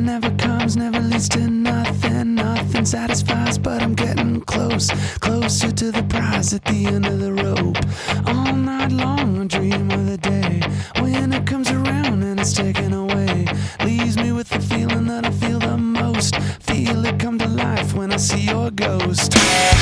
Something never comes, never leads to nothing. Nothing satisfies, but I'm getting close, closer to the prize at the end of the rope. All night long I dream of the day when it comes around and it's taken away. Leaves me with the feeling that I feel the most. Feel it come to life when I see your ghost.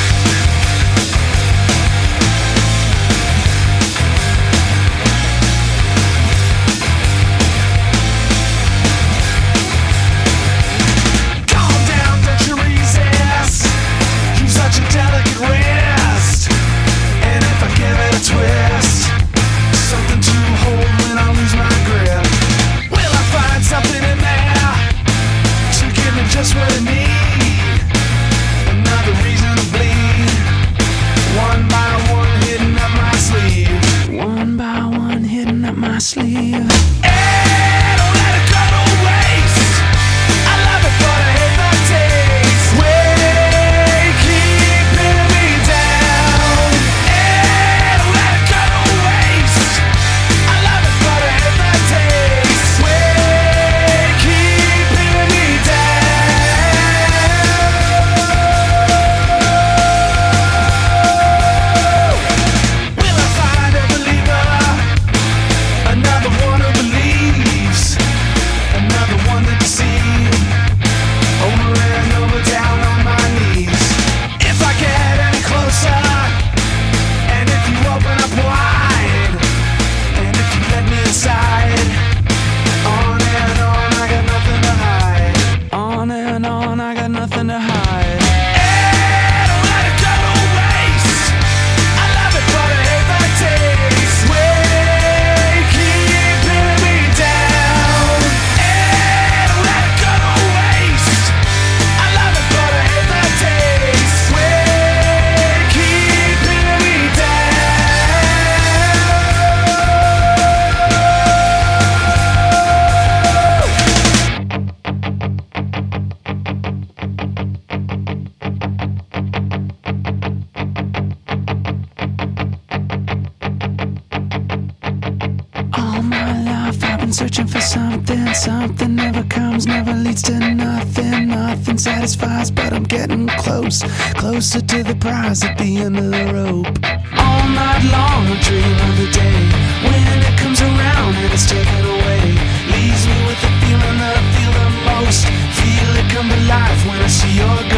Just what I need, another reason to bleed. One by one hitting up my sleeve. One by one hitting up my sleeve. Hey, don't let it go to waste. I love it but I hate the taste. Way keeping me down. Hey, don't let it go to waste. I love it but I hate the taste. Way keeping me down. Searching for something, something never comes, never leads to nothing. Nothing satisfies, but I'm getting close, closer to the prize at the end of the rope. All night long I dream of the day when it comes around and it's taken away. Leaves me with the feeling that I feel the most. Feel it come to life when I see your